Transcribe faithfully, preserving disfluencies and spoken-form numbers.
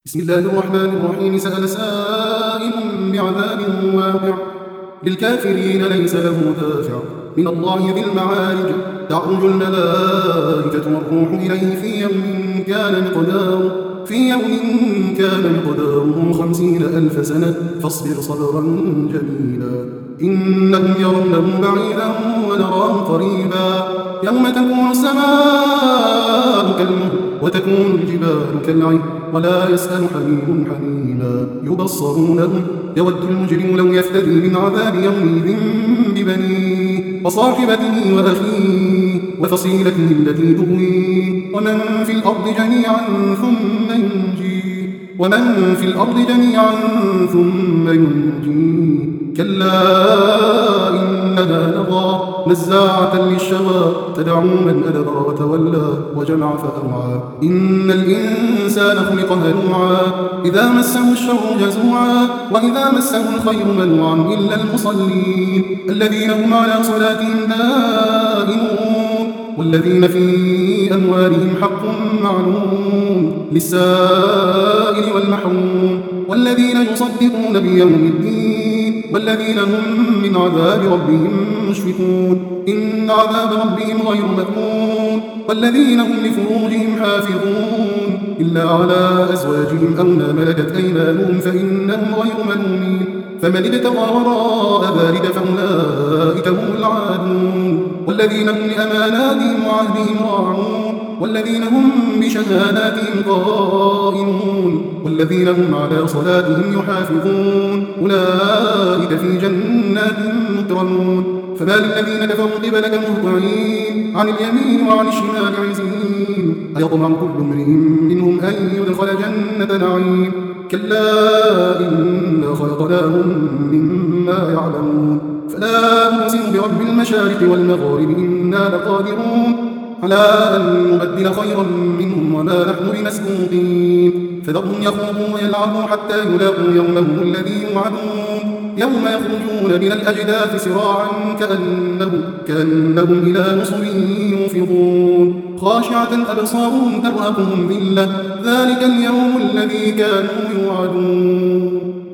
بسم الله الرحمن الرحيم. سأل سائل بعذاب واقع للكافرين ليس له دافع من الله ذي المعارج. تعرج الملائكة والروح إليه في يوم كان مقداره في يوم كان مقداره خمسين ألف سنة فاصبر صبرا جميلا. إنهم يرونه بعيدا ونراه قريبا. يوم تكون السماء كالمهل وتكون الجبال كالعهن ولا يسأل حميم حميما. يبصرونهم يود المجرم لو يفتدي من عذاب يومئذ ببنيه وصاحبته وأخيه وفصيلته التي تؤويه ومن في الأرض جميعا ثم ينجيه ومن في الأرض جميعا ثم ينجيه. كلا إنها لظى نزاعة للشوى تدعو من أدبر وتولى وجمع فأوعى. إن الإنسان خلق هلوعا إذا مسه الشر جزوعا وإذا مسه الخير منوعا إلا المصلين الذين هم على صلاتهم دائمون والذين في أموالهم حق معلوم للسائل والمحروم والذين يصدقون بيوم الدين والذين هم من عذاب ربهم مشفقون. إن عذاب ربهم غير مأمون والذين هم لفروجهم حافظون إلا على أزواجهم أو ما ملكت أيمانهم فإنهم غير ملومين. فمن ابتغى وراء ذلك فأولئك هم العادون والذين هم لأماناتهم وعهدهم راعون والذين هم بشهاداتهم قائمون والذين هم على صلاتهم يحافظون أولئك في جنات مكرمون. فما للذين كفروا قبلك مهطعين عن اليمين وعن الشمال عزين أيطمع كل امرئ منهم أن يدخل جنة نعيم. كلا إنا خلقناهم مما يعلمون فلا أقسم برب المشارق والمغارب إنا لقادرون على أن نبدل خيرا منهم وما نحن بمسبوقين. فذرهم يخوضوا ويلعبوا حتى يلاقوا يومهم الذي يوعدون يوم يخرجون من الأجداث سراعا كأنهم, كأنهم إلى نصب يوفضون خاشعة أبصارهم ترهقهم ذلة ذلك اليوم الذي كانوا يوعدون.